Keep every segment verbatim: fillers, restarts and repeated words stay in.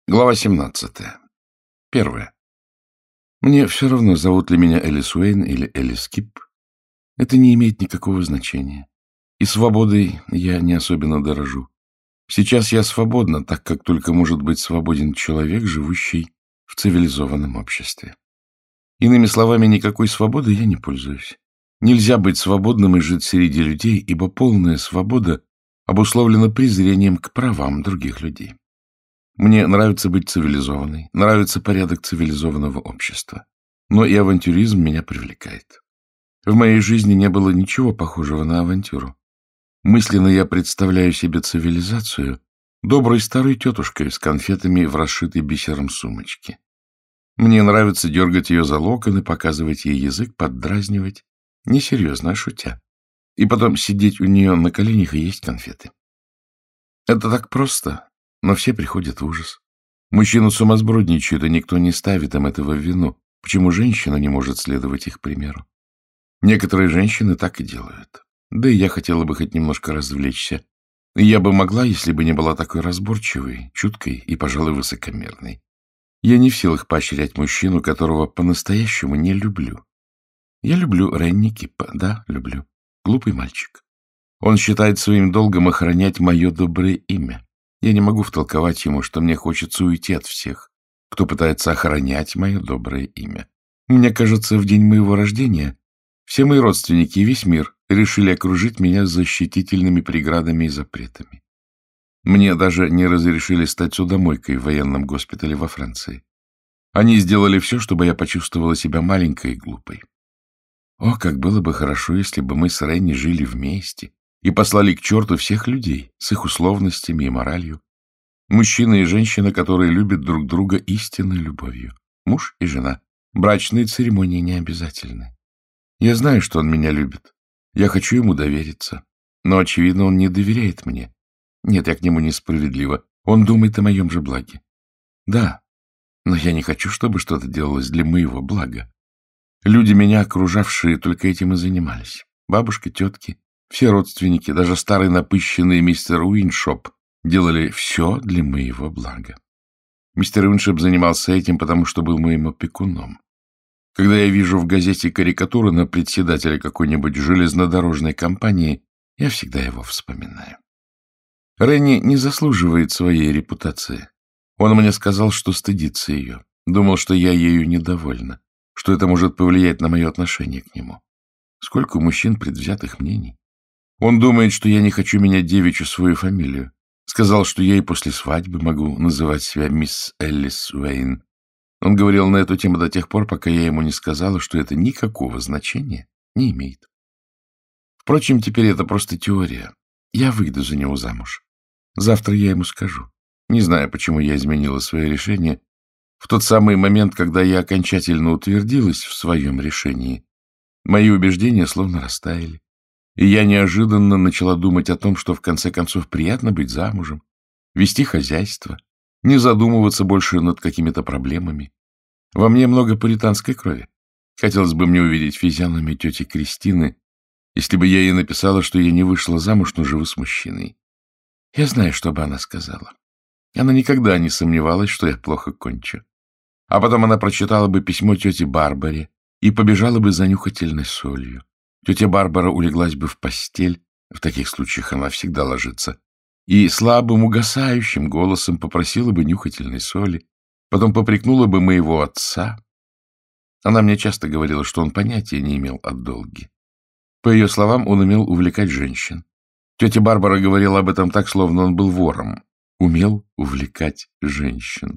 Глава семнадцатая. Первое. Мне все равно, зовут ли меня Элис Уэйн или Элис Кип. Это не имеет никакого значения. И свободой я не особенно дорожу. Сейчас я свободна, так как только может быть свободен человек, живущий в цивилизованном обществе. Иными словами, никакой свободой я не пользуюсь. Нельзя быть свободным и жить среди людей, ибо полная свобода обусловлена презрением к правам других людей. Мне нравится быть цивилизованной, нравится порядок цивилизованного общества. Но и авантюризм меня привлекает. В моей жизни не было ничего похожего на авантюру. Мысленно я представляю себе цивилизацию доброй старой тетушкой с конфетами в расшитой бисером сумочке. Мне нравится дергать ее за локоны, показывать ей язык, поддразнивать, несерьезно, а шутя. И потом сидеть у нее на коленях и есть конфеты. Это так просто. Но все приходят в ужас. Мужчины сумасбродничают, и никто не ставит им этого в вину. Почему женщина не может следовать их примеру? Некоторые женщины так и делают. Да и я хотела бы хоть немножко развлечься. И я бы могла, если бы не была такой разборчивой, чуткой и, пожалуй, высокомерной. Я не в силах поощрять мужчину, которого по-настоящему не люблю. Я люблю Ренни Кипа, да, люблю. Глупый мальчик. Он считает своим долгом охранять мое доброе имя. Я не могу втолковать ему, что мне хочется уйти от всех, кто пытается охранять мое доброе имя. Мне кажется, в день моего рождения все мои родственники и весь мир решили окружить меня защитительными преградами и запретами. Мне даже не разрешили стать судомойкой в военном госпитале во Франции. Они сделали все, чтобы я почувствовала себя маленькой и глупой. О, как было бы хорошо, если бы мы с Ренни жили вместе и послали к черту всех людей с их условностями и моралью. Мужчина и женщина, которые любят друг друга истинной любовью. Муж и жена. Брачные церемонии не обязательны. Я знаю, что он меня любит. Я хочу ему довериться. Но, очевидно, он не доверяет мне. Нет, я к нему несправедлива. Он думает о моем же благе. Да, но я не хочу, чтобы что-то делалось для моего блага. Люди, меня окружавшие, только этим и занимались. Бабушка, тетки, все родственники, даже старый напыщенный мистер Уиншоп делали все для моего блага. Мистер Уиншоп занимался этим, потому что был моим опекуном. Когда я вижу в газете карикатуры на председателя какой-нибудь железнодорожной компании, я всегда его вспоминаю. Ренни не заслуживает своей репутации. Он мне сказал, что стыдится ее. Думал, что я ею недовольна, что это может повлиять на мое отношение к нему. Сколько у мужчин предвзятых мнений. Он думает, что я не хочу менять девичью свою фамилию. Сказал, что я и после свадьбы могу называть себя мисс Элис Уэйн. Он говорил на эту тему до тех пор, пока я ему не сказала, что это никакого значения не имеет. Впрочем, теперь это просто теория. Я выйду за него замуж. Завтра я ему скажу. Не знаю, почему я изменила свое решение. В тот самый момент, когда я окончательно утвердилась в своем решении, мои убеждения словно растаяли. И я неожиданно начала думать о том, что в конце концов приятно быть замужем, вести хозяйство, не задумываться больше над какими-то проблемами. Во мне много пуританской крови. Хотелось бы мне увидеть физиономию тети Кристины, если бы я ей написала, что я не вышла замуж, но живу с мужчиной. Я знаю, что бы она сказала. Она никогда не сомневалась, что я плохо кончу. А потом она прочитала бы письмо тете Барбаре и побежала бы за нюхательной солью. Тетя Барбара улеглась бы в постель, в таких случаях она всегда ложится, и слабым, угасающим голосом попросила бы нюхательной соли, потом попрекнула бы моего отца. Она мне часто говорила, что он понятия не имел о долге. По ее словам, он умел увлекать женщин. Тетя Барбара говорила об этом так, словно он был вором. Умел увлекать женщин.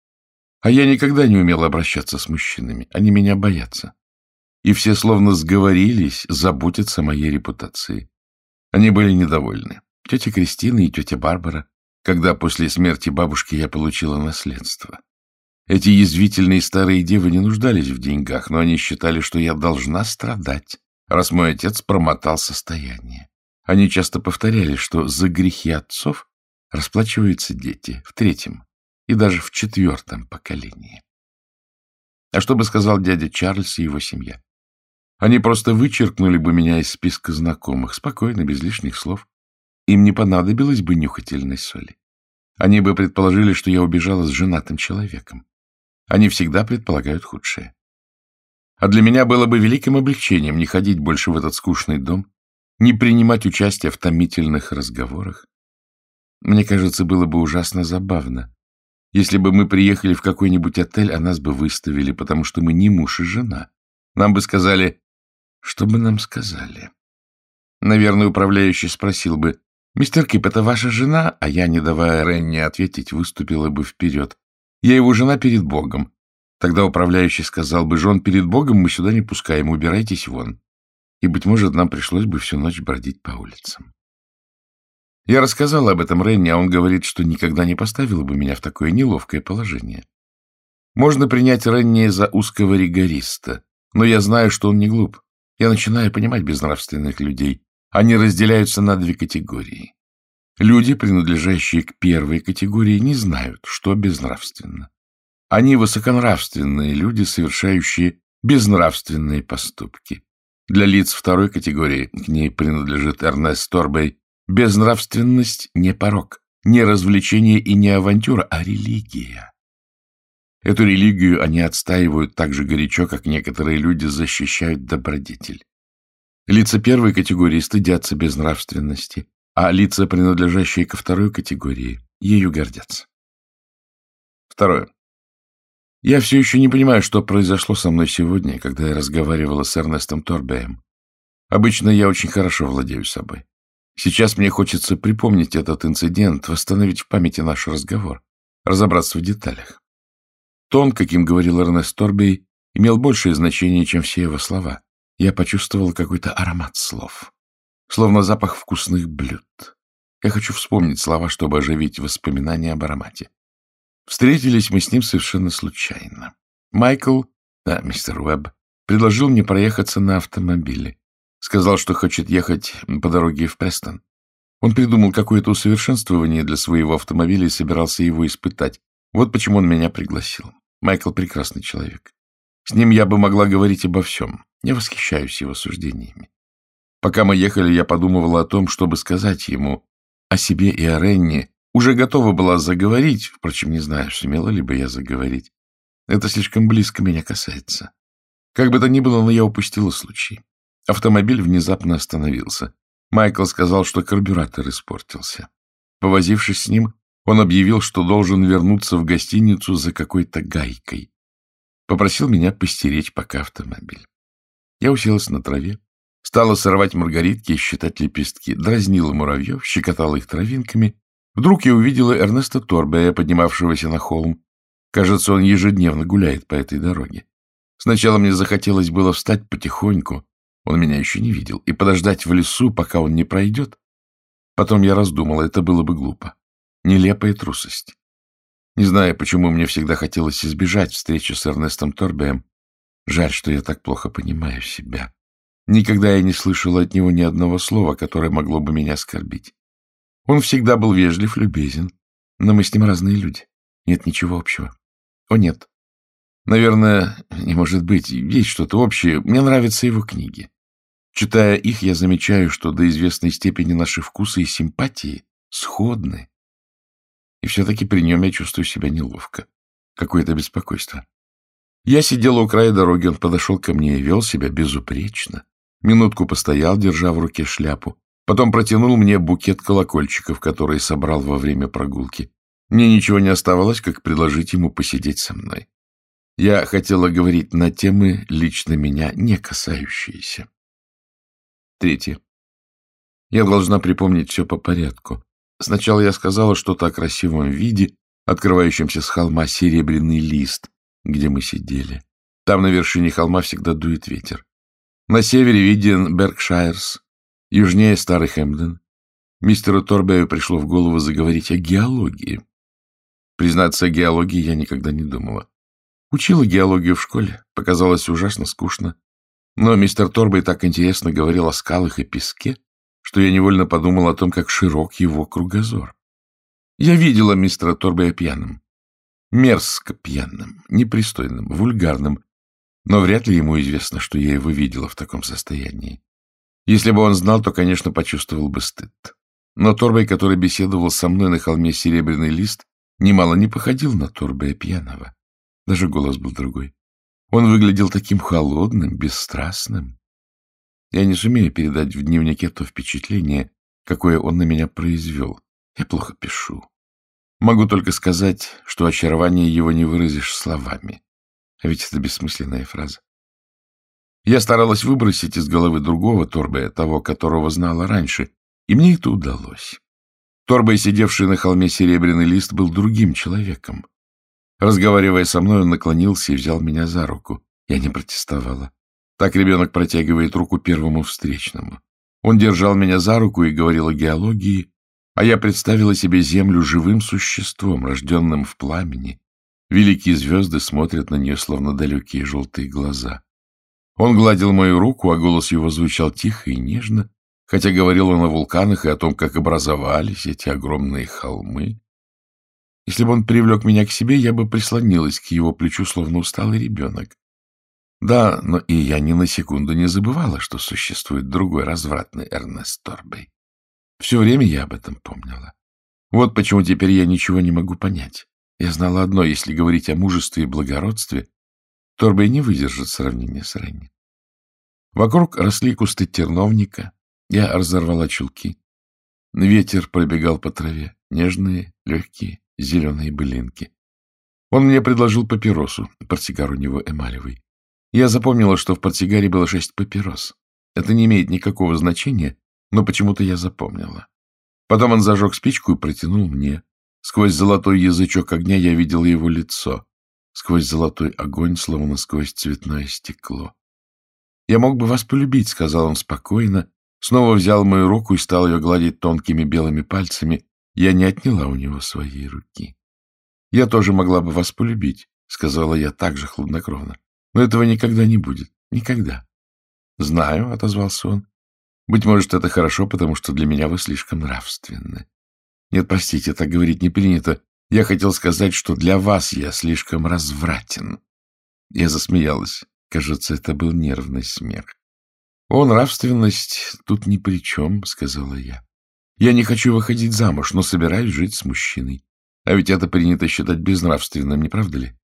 А я никогда не умела обращаться с мужчинами. Они меня боятся. И все словно сговорились заботиться о моей репутации. Они были недовольны. Тетя Кристина и тетя Барбара, когда после смерти бабушки я получила наследство. Эти язвительные старые девы не нуждались в деньгах, но они считали, что я должна страдать, раз мой отец промотал состояние. Они часто повторяли, что за грехи отцов расплачиваются дети в третьем и даже в четвертом поколении. А что бы сказал дядя Чарльз и его семья? Они просто вычеркнули бы меня из списка знакомых, спокойно, без лишних слов. Им не понадобилось бы нюхательной соли. Они бы предположили, что я убежала с женатым человеком. Они всегда предполагают худшее. А для меня было бы великим облегчением не ходить больше в этот скучный дом, не принимать участие в томительных разговорах. Мне кажется, было бы ужасно забавно, если бы мы приехали в какой-нибудь отель, а нас бы выставили, потому что мы не муж и жена. Нам бы сказали... Что бы нам сказали? Наверное, управляющий спросил бы: «Мистер Кип, это ваша жена?» А я, не давая Ренни ответить, выступила бы вперед. «Я его жена перед Богом». Тогда управляющий сказал бы: «Жен перед Богом мы сюда не пускаем, убирайтесь вон». И, быть может, нам пришлось бы всю ночь бродить по улицам. Я рассказал об этом Ренни, а он говорит, что никогда не поставил бы меня в такое неловкое положение. Можно принять Ренни за узкого ригориста, но я знаю, что он не глуп. Я начинаю понимать безнравственных людей. Они разделяются на две категории. Люди, принадлежащие к первой категории, не знают, что безнравственно. Они высоконравственные люди, совершающие безнравственные поступки. Для лиц второй категории, к ней принадлежит Эрнест Торбей, безнравственность не порок, не развлечение и не авантюра, а религия. Эту религию они отстаивают так же горячо, как некоторые люди защищают добродетель. Лица первой категории стыдятся безнравственности, а лица, принадлежащие ко второй категории, ею гордятся. Второе. Я все еще не понимаю, что произошло со мной сегодня, когда я разговаривала с Эрнестом Торбеем. Обычно я очень хорошо владею собой. Сейчас мне хочется припомнить этот инцидент, восстановить в памяти наш разговор, разобраться в деталях. Тон, каким говорил Эрнест Торбей, имел большее значение, чем все его слова. Я почувствовал какой-то аромат слов, словно запах вкусных блюд. Я хочу вспомнить слова, чтобы оживить воспоминания об аромате. Встретились мы с ним совершенно случайно. Майкл, да, мистер Уэбб, предложил мне проехаться на автомобиле. Сказал, что хочет ехать по дороге в Престон. Он придумал какое-то усовершенствование для своего автомобиля и собирался его испытать. Вот почему он меня пригласил. Майкл прекрасный человек. С ним я бы могла говорить обо всем. Я восхищаюсь его суждениями. Пока мы ехали, я подумывала о том, чтобы сказать ему о себе и о Ренни. Уже готова была заговорить, впрочем, не знаю, сумела ли бы я заговорить. Это слишком близко меня касается. Как бы то ни было, но я упустила случай. Автомобиль внезапно остановился. Майкл сказал, что карбюратор испортился. Повозившись с ним, он объявил, что должен вернуться в гостиницу за какой-то гайкой. Попросил меня постеречь пока автомобиль. Я уселась на траве, стала сорвать маргаритки и считать лепестки, дразнила муравьев, щекотала их травинками. Вдруг я увидела Эрнеста Торбея, поднимавшегося на холм. Кажется, он ежедневно гуляет по этой дороге. Сначала мне захотелось было встать потихоньку, он меня еще не видел, и подождать в лесу, пока он не пройдет. Потом я раздумала, это было бы глупо. Нелепая трусость. Не знаю, почему мне всегда хотелось избежать встречи с Эрнестом Торбеем. Жаль, что я так плохо понимаю себя. Никогда я не слышала от него ни одного слова, которое могло бы меня оскорбить. Он всегда был вежлив, любезен, но мы с ним разные люди. Нет ничего общего. О, нет. Наверное, не может быть, есть что-то общее. Мне нравятся его книги. Читая их, я замечаю, что до известной степени наши вкусы и симпатии сходны. И все-таки при нем я чувствую себя неловко. Какое-то беспокойство. Я сидела у края дороги, он подошел ко мне и вел себя безупречно. Минутку постоял, держа в руке шляпу. Потом протянул мне букет колокольчиков, который собрал во время прогулки. Мне ничего не оставалось, как предложить ему посидеть со мной. Я хотела говорить на темы, лично меня не касающиеся. Третье. Я должна припомнить все по порядку. Сначала я сказала что-то о красивом виде, открывающемся с холма серебряный лист, где мы сидели. Там на вершине холма всегда дует ветер. На севере виден Беркшайрс, южнее старый Хэмпден. Мистеру Торбею пришло в голову заговорить о геологии. Признаться, о геологии я никогда не думала. Учила геологию в школе, показалось ужасно скучно. Но мистер Торбей так интересно говорил о скалах и песке, что я невольно подумал о том, как широк его кругозор. Я видела мистера Торбея пьяным. Мерзко пьяным, непристойным, вульгарным. Но вряд ли ему известно, что я его видела в таком состоянии. Если бы он знал, то, конечно, почувствовал бы стыд. Но Торбэй, который беседовал со мной на холме Серебряный лист, немало не походил на Торбэя пьяного. Даже голос был другой. Он выглядел таким холодным, бесстрастным. Я не сумею передать в дневнике то впечатление, какое он на меня произвел. Я плохо пишу. Могу только сказать, что очарование его не выразишь словами. А ведь это бессмысленная фраза. Я старалась выбросить из головы другого Торбэя, того, которого знала раньше, и мне это удалось. Торбэй, сидевший на холме Серебряный лист, был другим человеком. Разговаривая со мной, он наклонился и взял меня за руку. Я не протестовала. Так ребенок протягивает руку первому встречному. Он держал меня за руку и говорил о геологии, а я представила себе Землю живым существом, рожденным в пламени. Великие звезды смотрят на нее, словно далекие желтые глаза. Он гладил мою руку, а голос его звучал тихо и нежно, хотя говорил он о вулканах и о том, как образовались эти огромные холмы. Если бы он привлек меня к себе, я бы прислонилась к его плечу, словно усталый ребенок. Да, но и я ни на секунду не забывала, что существует другой развратный Эрнест Торбэй. Все время я об этом помнила. Вот почему теперь я ничего не могу понять. Я знала одно: если говорить о мужестве и благородстве, Торбэй не выдержит сравнения с Ренни. Вокруг росли кусты терновника. Я разорвала чулки. Ветер пробегал по траве. Нежные, легкие, зеленые былинки. Он мне предложил папиросу. Портсигар у него эмалевый. Я запомнила, что в портсигаре было шесть папирос. Это не имеет никакого значения, но почему-то я запомнила. Потом он зажег спичку и протянул мне. Сквозь золотой язычок огня я видела его лицо. Сквозь золотой огонь, словно сквозь цветное стекло. «Я мог бы вас полюбить», — сказал он спокойно, снова взял мою руку и стал ее гладить тонкими белыми пальцами. Я не отняла у него своей руки. «Я тоже могла бы вас полюбить», — сказала я так же хладнокровно. «Но этого никогда не будет. Никогда». «Знаю», — отозвался он. «Быть может, это хорошо, потому что для меня вы слишком нравственны». «Нет, простите, так говорить не принято. Я хотел сказать, что для вас я слишком развратен». Я засмеялась. Кажется, это был нервный смех. «О, нравственность тут ни при чем», — сказала я. «Я не хочу выходить замуж, но собираюсь жить с мужчиной. А ведь это принято считать безнравственным, не правда ли?»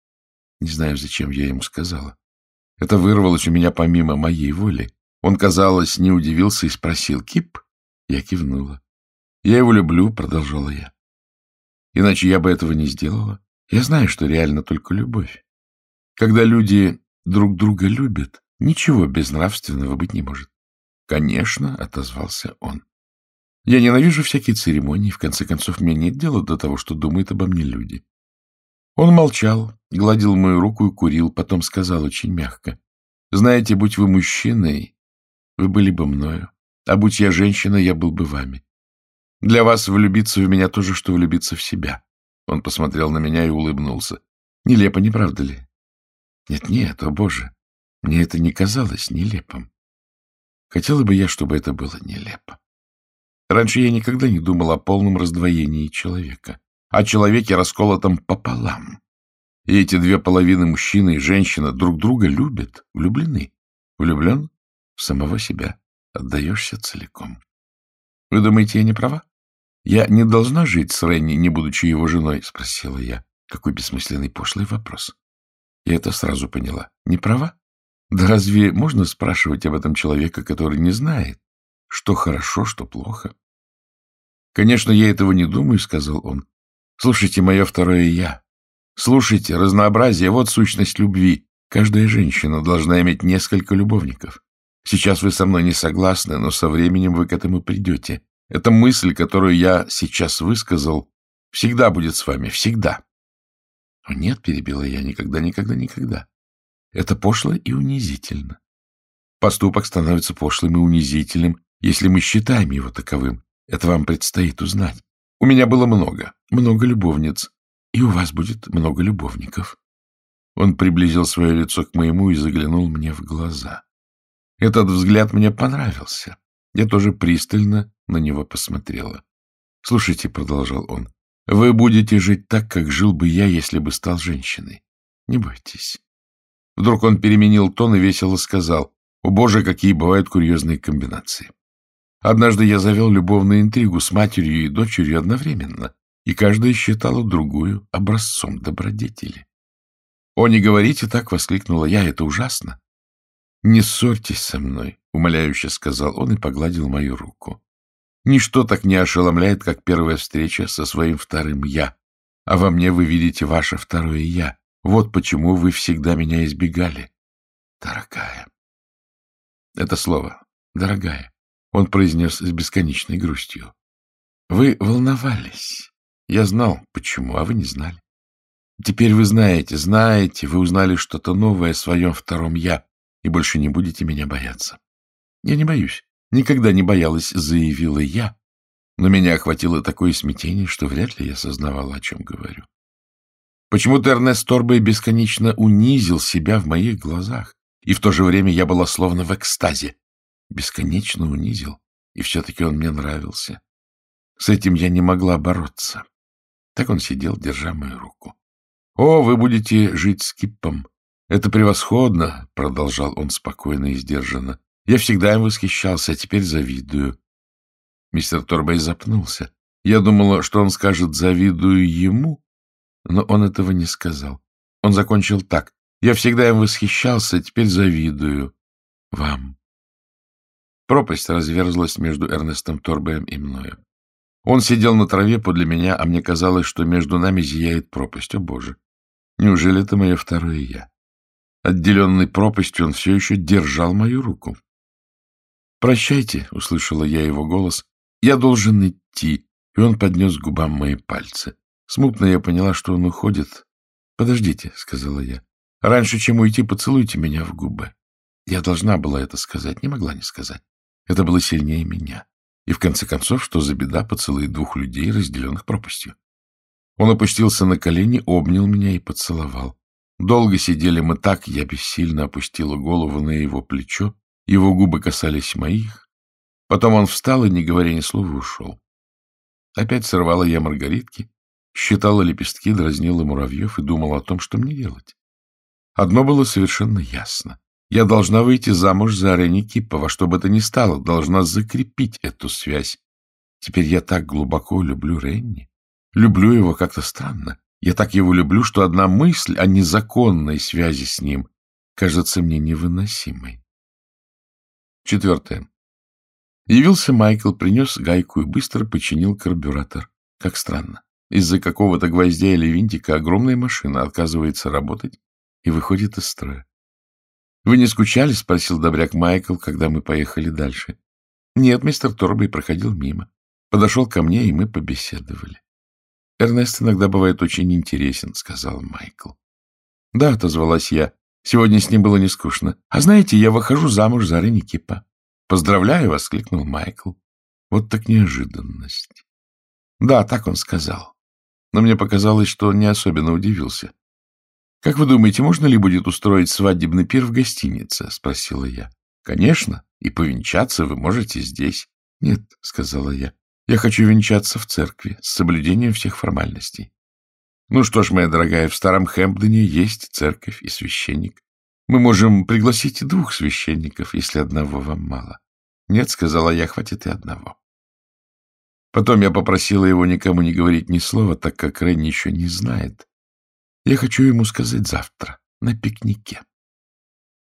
Не знаю, зачем я ему сказала. Это вырвалось у меня помимо моей воли. Он, казалось, не удивился и спросил: «Кип?» Я кивнула. «Я его люблю», — продолжала я. «Иначе я бы этого не сделала. Я знаю, что реально только любовь. Когда люди друг друга любят, ничего безнравственного быть не может». «Конечно», — отозвался он. «Я ненавижу всякие церемонии. В конце концов, мне нет дела до того, что думают обо мне люди». Он молчал, гладил мою руку и курил, потом сказал очень мягко: «Знаете, будь вы мужчиной, вы были бы мною, а будь я женщиной, я был бы вами. Для вас влюбиться в меня то же, что влюбиться в себя». Он посмотрел на меня и улыбнулся. «Нелепо, не правда ли?» «Нет-нет, о боже, мне это не казалось нелепым. Хотела бы я, чтобы это было нелепо. Раньше я никогда не думал о полном раздвоении человека, о человеке, расколотом пополам. И эти две половины, мужчина и женщина, друг друга любят, влюблены. Влюблен в самого себя, отдаешься целиком. Вы думаете, я не права? Я не должна жить с Ренни, не будучи его женой?» — спросила я. Какой бессмысленный, пошлый вопрос. Я это сразу поняла. Не права? Да разве можно спрашивать об этом человека, который не знает, что хорошо, что плохо? «Конечно, я этого не думаю», — сказал он. «Слушайте, мое второе «я». Слушайте, разнообразие — вот сущность любви. Каждая женщина должна иметь несколько любовников. Сейчас вы со мной не согласны, но со временем вы к этому придете. Эта мысль, которую я сейчас высказал, всегда будет с вами, всегда». «О, нет», — перебила я, — «никогда, никогда, никогда. Это пошло и унизительно. Поступок становится пошлым и унизительным, если мы считаем его таковым. Это вам предстоит узнать. У меня было много, много любовниц, и у вас будет много любовников». Он приблизил свое лицо к моему и заглянул мне в глаза. Этот взгляд мне понравился. Я тоже пристально на него посмотрела. «Слушайте», — продолжал он, — «вы будете жить так, как жил бы я, если бы стал женщиной. Не бойтесь». Вдруг он переменил тон и весело сказал: «О, боже, какие бывают курьезные комбинации! Однажды я завел любовную интригу с матерью и дочерью одновременно, и каждая считала другую образцом добродетели. — О, не говорите так! — воскликнула я. — Это ужасно! — Не ссорьтесь со мной, — умоляюще сказал он и погладил мою руку. Ничто так не ошеломляет, как первая встреча со своим вторым «я», а во мне вы видите ваше второе «я». Вот почему вы всегда меня избегали. Дорогая. Это слово «дорогая» он произнес с бесконечной грустью. Вы волновались. Я знал, почему, а вы не знали. Теперь вы знаете, знаете, вы узнали что-то новое о своем втором «я» и больше не будете меня бояться. Я не боюсь. Никогда не боялась, заявила я, но меня охватило такое смятение, что вряд ли я сознавала, о чем говорю. Почему-то Эрнест Торбей бесконечно унизил себя в моих глазах, и в то же время я была словно в экстазе. Бесконечно унизил, и все-таки он мне нравился. С этим я не могла бороться. Так он сидел, держа мою руку. — О, вы будете жить с Киппом. Это превосходно, — продолжал он спокойно и сдержанно. Я всегда им восхищался, а теперь завидую. Мистер Торбей запнулся. Я думала, что он скажет «завидую ему», но он этого не сказал. Он закончил так. Я всегда им восхищался, а теперь завидую вам. Пропасть разверзлась между Эрнестом Торбеем и мною. Он сидел на траве подле меня, а мне казалось, что между нами зияет пропасть. О, Боже! Неужели это мое второе «я»? Отделенный пропастью, он все еще держал мою руку. «Прощайте», — услышала я его голос. «Я должен идти». И он поднес к губам мои пальцы. Смутно я поняла, что он уходит. «Подождите», — сказала я. «Раньше, чем уйти, поцелуйте меня в губы». Я должна была это сказать, не могла не сказать. Это было сильнее меня. И в конце концов, что за беда поцелует двух людей, разделенных пропастью? Он опустился на колени, обнял меня и поцеловал. Долго сидели мы так, я бессильно опустила голову на его плечо, его губы касались моих. Потом он встал и, не говоря ни слова, ушел. Опять сорвала я маргаритки, считала лепестки, дразнила муравьев и думала о том, что мне делать. Одно было совершенно ясно. Я должна выйти замуж за Ренни Киппа, во что бы то ни стало, должна закрепить эту связь. Теперь я так глубоко люблю Ренни. Люблю его как-то странно. Я так его люблю, что одна мысль о незаконной связи с ним кажется мне невыносимой. Четвертое. Явился Майкл, принес гайку и быстро починил карбюратор. Как странно. Из-за какого-то гвоздя или винтика огромная машина отказывается работать и выходит из строя. — Вы не скучали? — спросил добряк Майкл, когда мы поехали дальше. — Нет, мистер Торбей проходил мимо. Подошел ко мне, и мы побеседовали. — Эрнест иногда бывает очень интересен, — сказал Майкл. — Да, — отозвалась я. Сегодня с ним было не скучно. А знаете, я выхожу замуж за Ренни Киппа. — Поздравляю! — воскликнул Майкл. Вот так неожиданность. Да, так он сказал. Но мне показалось, что он не особенно удивился. — Как вы думаете, можно ли будет устроить свадебный пир в гостинице? — спросила я. — Конечно. И повенчаться вы можете здесь. — Нет, — сказала я. Я хочу венчаться в церкви с соблюдением всех формальностей. Ну что ж, моя дорогая, в Старом Хэмпдоне есть церковь и священник. Мы можем пригласить и двух священников, если одного вам мало. Нет, — сказала я, — хватит и одного. Потом я попросила его никому не говорить ни слова, так как Ренни еще не знает. Я хочу ему сказать завтра, на пикнике.